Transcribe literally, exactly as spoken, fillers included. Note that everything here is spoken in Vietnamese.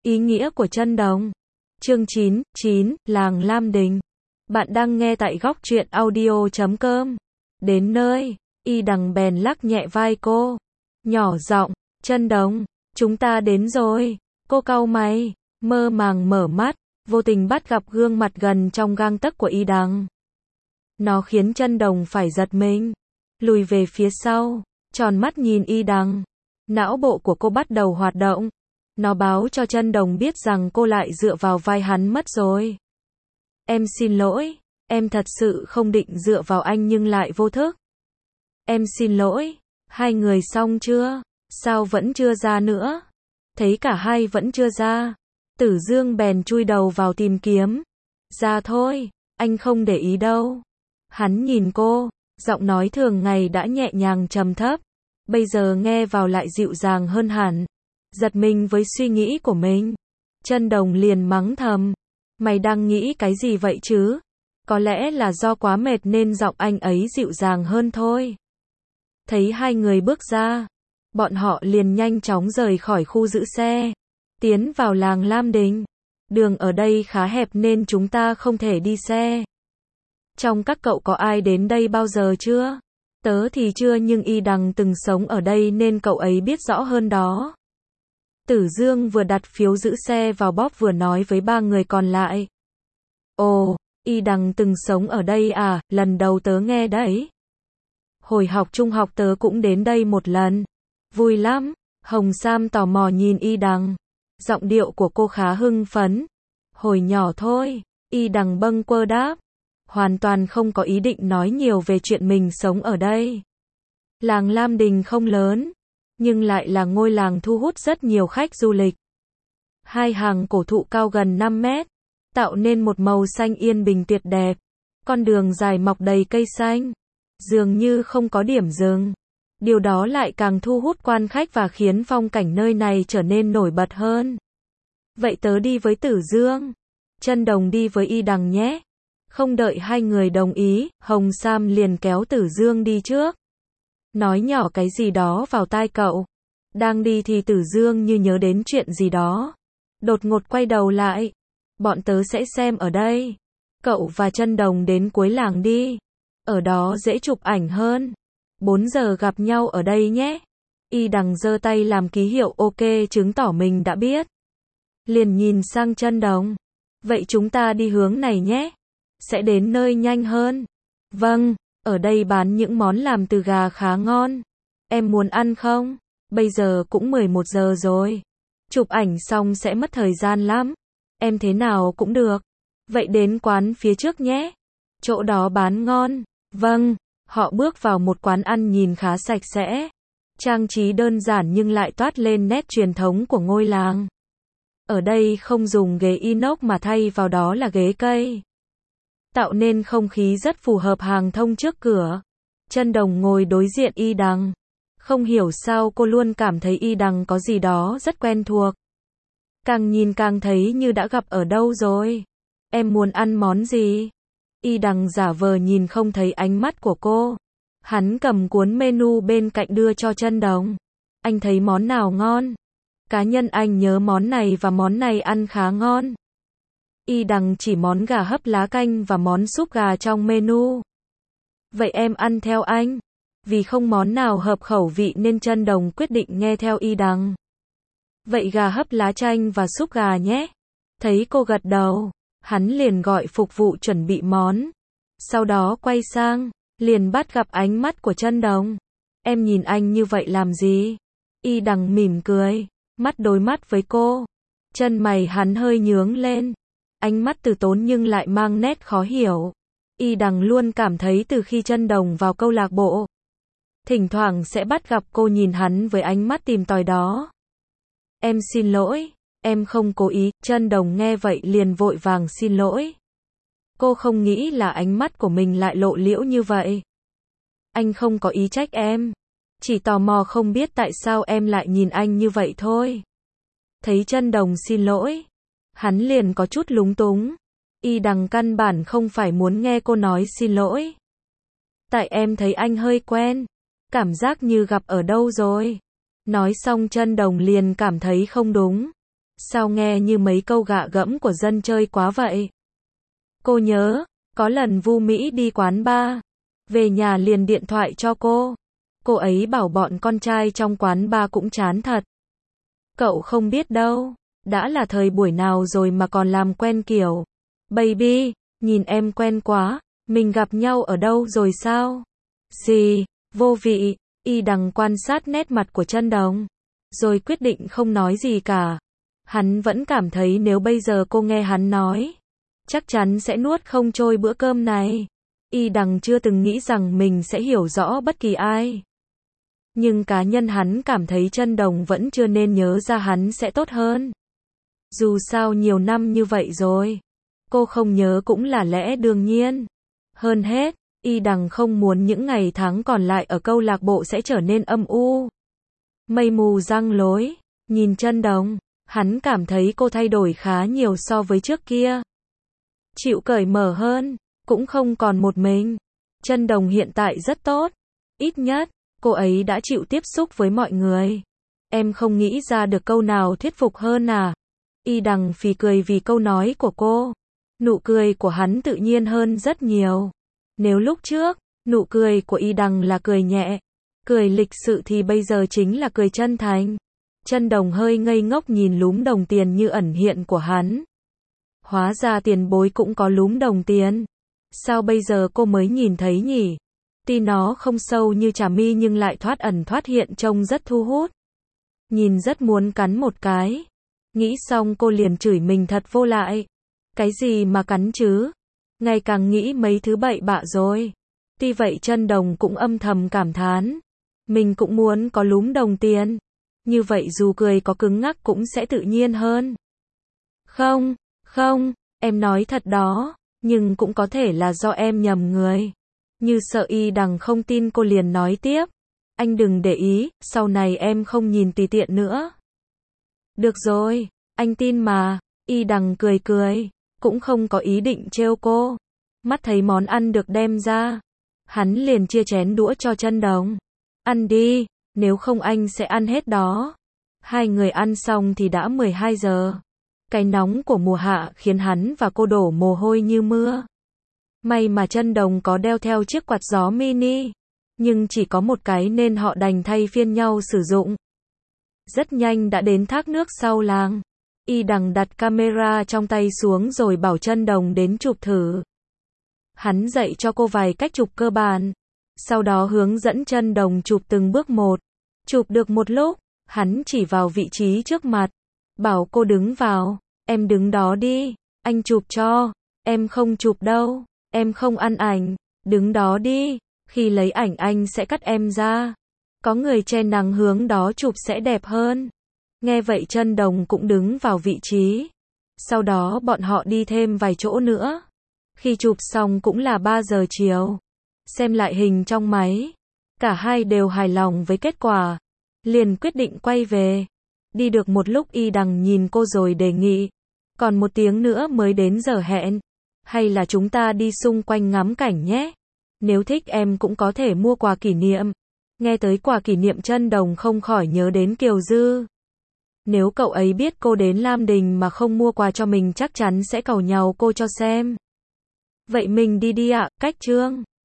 Ý nghĩa của chân đồng. Chương chín, chín, Làng Lam Đình. Bạn đang nghe tại góc truyện audio chấm com. Đến nơi, Y Đằng bèn lắc nhẹ vai cô. Nhỏ giọng, chân đồng, chúng ta đến rồi. Cô cau mày, mơ màng mở mắt, vô tình bắt gặp gương mặt gần trong gang tấc của Y Đằng. Nó khiến chân đồng phải giật mình, lùi về phía sau, tròn mắt nhìn Y Đằng. Não bộ của cô bắt đầu hoạt động. Nó báo cho chân đồng biết rằng cô lại dựa vào vai hắn mất rồi. Em xin lỗi, em thật sự không định dựa vào anh nhưng lại vô thức. Em xin lỗi, hai người xong chưa? Sao vẫn chưa ra nữa? Thấy cả hai vẫn chưa ra, Tử Dương bèn chui đầu vào tìm kiếm. Ra thôi, anh không để ý đâu. Hắn nhìn cô, giọng nói thường ngày đã nhẹ nhàng trầm thấp, bây giờ nghe vào lại dịu dàng hơn hẳn. Giật mình với suy nghĩ của mình, chân đồng liền mắng thầm. Mày đang nghĩ cái gì vậy chứ? Có lẽ là do quá mệt nên giọng anh ấy dịu dàng hơn thôi. Thấy hai người bước ra, bọn họ liền nhanh chóng rời khỏi khu giữ xe, tiến vào làng Lam Đình. Đường ở đây khá hẹp nên chúng ta không thể đi xe. Trong các cậu có ai đến đây bao giờ chưa? Tớ thì chưa nhưng Y Đằng từng sống ở đây nên cậu ấy biết rõ hơn đó. Tử Dương vừa đặt phiếu giữ xe vào bóp vừa nói với ba người còn lại. Ồ, Y Đằng từng sống ở đây à, lần đầu tớ nghe đấy. Hồi học trung học tớ cũng đến đây một lần. Vui lắm. Hồng Sam tò mò nhìn Y Đằng. Giọng điệu của cô khá hưng phấn. Hồi nhỏ thôi, Y Đằng bâng quơ đáp. Hoàn toàn không có ý định nói nhiều về chuyện mình sống ở đây. Làng Lam Đình không lớn, nhưng lại là ngôi làng thu hút rất nhiều khách du lịch. Hai hàng cổ thụ cao gần năm mét, tạo nên một màu xanh yên bình tuyệt đẹp. Con đường dài mọc đầy cây xanh, dường như không có điểm dừng. Điều đó lại càng thu hút quan khách và khiến phong cảnh nơi này trở nên nổi bật hơn. Vậy tớ đi với Tử Dương, chân đồng đi với Y Đằng nhé. Không đợi hai người đồng ý, Hồng Sam liền kéo Tử Dương đi trước. Nói nhỏ cái gì đó vào tai cậu. Đang đi thì Tử Dương như nhớ đến chuyện gì đó, đột ngột quay đầu lại. Bọn tớ sẽ xem ở đây. Cậu và chân đồng đến cuối làng đi. Ở đó dễ chụp ảnh hơn. Bốn giờ gặp nhau ở đây nhé. Y Đằng giơ tay làm ký hiệu ok chứng tỏ mình đã biết. Liền nhìn sang chân đồng. Vậy chúng ta đi hướng này nhé. Sẽ đến nơi nhanh hơn. Vâng, ở đây bán những món làm từ gà khá ngon. Em muốn ăn không? Bây giờ cũng mười một giờ rồi. Chụp ảnh xong sẽ mất thời gian lắm. Em thế nào cũng được. Vậy đến quán phía trước nhé. Chỗ đó bán ngon. Vâng, họ bước vào một quán ăn nhìn khá sạch sẽ. Trang trí đơn giản nhưng lại toát lên nét truyền thống của ngôi làng. Ở đây không dùng ghế inox mà thay vào đó là ghế cây, tạo nên không khí rất phù hợp hàng thông trước cửa. Chân đồng ngồi đối diện Y Đằng. Không hiểu sao cô luôn cảm thấy Y Đằng có gì đó rất quen thuộc. Càng nhìn càng thấy như đã gặp ở đâu rồi. Em muốn ăn món gì? Y Đằng giả vờ nhìn không thấy ánh mắt của cô. Hắn cầm cuốn menu bên cạnh đưa cho chân đồng. Anh thấy món nào ngon? Cá nhân anh nhớ món này và món này ăn khá ngon. Y Đằng chỉ món gà hấp lá canh và món súp gà trong menu. Vậy em ăn theo anh. Vì không món nào hợp khẩu vị nên chân đồng quyết định nghe theo Y Đằng. Vậy gà hấp lá chanh và súp gà nhé. Thấy cô gật đầu, hắn liền gọi phục vụ chuẩn bị món. Sau đó quay sang, liền bắt gặp ánh mắt của chân đồng. Em nhìn anh như vậy làm gì? Y Đằng mỉm cười, mắt đối mắt với cô. Chân mày hắn hơi nhướng lên. Ánh mắt từ tốn nhưng lại mang nét khó hiểu. Y Đằng luôn cảm thấy từ khi chân đồng vào câu lạc bộ, thỉnh thoảng sẽ bắt gặp cô nhìn hắn với ánh mắt tìm tòi đó. Em xin lỗi, em không cố ý. Chân đồng nghe vậy liền vội vàng xin lỗi. Cô không nghĩ là ánh mắt của mình lại lộ liễu như vậy. Anh không có ý trách em. Chỉ tò mò không biết tại sao em lại nhìn anh như vậy thôi. Thấy chân đồng xin lỗi, hắn liền có chút lúng túng. Y Đằng căn bản không phải muốn nghe cô nói xin lỗi. Tại em thấy anh hơi quen. Cảm giác như gặp ở đâu rồi. Nói xong chân đồng liền cảm thấy không đúng. Sao nghe như mấy câu gạ gẫm của dân chơi quá vậy? Cô nhớ, có lần Vu Mỹ đi quán bar, về nhà liền điện thoại cho cô. Cô ấy bảo bọn con trai trong quán bar cũng chán thật. Cậu không biết đâu, đã là thời buổi nào rồi mà còn làm quen kiểu baby, nhìn em quen quá, mình gặp nhau ở đâu rồi sao? Gì, vô vị. Y Đằng quan sát nét mặt của Chân Đồng, rồi quyết định không nói gì cả. Hắn vẫn cảm thấy nếu bây giờ cô nghe hắn nói, chắc chắn sẽ nuốt không trôi bữa cơm này. Y Đằng chưa từng nghĩ rằng mình sẽ hiểu rõ bất kỳ ai. Nhưng cá nhân hắn cảm thấy Chân Đồng vẫn chưa nên nhớ ra hắn sẽ tốt hơn. Dù sao nhiều năm như vậy rồi, cô không nhớ cũng là lẽ đương nhiên. Hơn hết, Y Đằng không muốn những ngày tháng còn lại ở câu lạc bộ sẽ trở nên âm u, mây mù giăng lối. Nhìn Chân Đồng, hắn cảm thấy cô thay đổi khá nhiều so với trước kia. Chịu cởi mở hơn, cũng không còn một mình. Chân Đồng hiện tại rất tốt. Ít nhất, cô ấy đã chịu tiếp xúc với mọi người. Em không nghĩ ra được câu nào thuyết phục hơn à? Y Đằng phì cười vì câu nói của cô. Nụ cười của hắn tự nhiên hơn rất nhiều. Nếu lúc trước, nụ cười của Y Đằng là cười nhẹ, cười lịch sự thì bây giờ chính là cười chân thành. Chân Đồng hơi ngây ngốc nhìn lúm đồng tiền như ẩn hiện của hắn. Hóa ra tiền bối cũng có lúm đồng tiền. Sao bây giờ cô mới nhìn thấy nhỉ? Tuy nó không sâu như trà mi nhưng lại thoát ẩn thoát hiện trông rất thu hút. Nhìn rất muốn cắn một cái. Nghĩ xong cô liền chửi mình thật vô lại. Cái gì mà cắn chứ? Ngày càng nghĩ mấy thứ bậy bạ rồi. Tuy vậy Chân Đồng cũng âm thầm cảm thán. Mình cũng muốn có lúm đồng tiền. Như vậy dù cười có cứng ngắc cũng sẽ tự nhiên hơn. Không, không, em nói thật đó. Nhưng cũng có thể là do em nhầm người. Như sợ Y Đằng không tin cô liền nói tiếp. Anh đừng để ý, sau này em không nhìn tùy tiện nữa. Được rồi, anh tin mà. Y Đằng cười cười, cũng không có ý định trêu cô. Mắt thấy món ăn được đem ra, hắn liền chia chén đũa cho Chân Đồng. Ăn đi, nếu không anh sẽ ăn hết đó. Hai người ăn xong thì đã mười hai giờ. Cái nóng của mùa hạ khiến hắn và cô đổ mồ hôi như mưa. May mà Chân Đồng có đeo theo chiếc quạt gió mini, nhưng chỉ có một cái nên họ đành thay phiên nhau sử dụng. Rất nhanh đã đến thác nước sau làng. Y Đằng đặt camera trong tay xuống rồi bảo Chân Đồng đến chụp thử. Hắn dạy cho cô vài cách chụp cơ bản, sau đó hướng dẫn Chân Đồng chụp từng bước một. Chụp được một lúc, hắn chỉ vào vị trí trước mặt, bảo cô đứng vào. Em đứng đó đi, anh chụp cho. Em không chụp đâu, em không ăn ảnh, đứng đó đi, khi lấy ảnh anh sẽ cắt em ra. Có người che nắng hướng đó chụp sẽ đẹp hơn. Nghe vậy Chân Đồng cũng đứng vào vị trí. Sau đó bọn họ đi thêm vài chỗ nữa. Khi chụp xong cũng là ba giờ chiều. Xem lại hình trong máy, cả hai đều hài lòng với kết quả, liền quyết định quay về. Đi được một lúc Y Đằng nhìn cô rồi đề nghị. Còn một tiếng nữa mới đến giờ hẹn. Hay là chúng ta đi xung quanh ngắm cảnh nhé. Nếu thích em cũng có thể mua quà kỷ niệm. Nghe tới quà kỷ niệm Chân Đồng không khỏi nhớ đến Kiều Dư. Nếu cậu ấy biết cô đến Lam Đình mà không mua quà cho mình chắc chắn sẽ càu nhàu cô cho xem. Vậy mình đi đi ạ, cách Trương.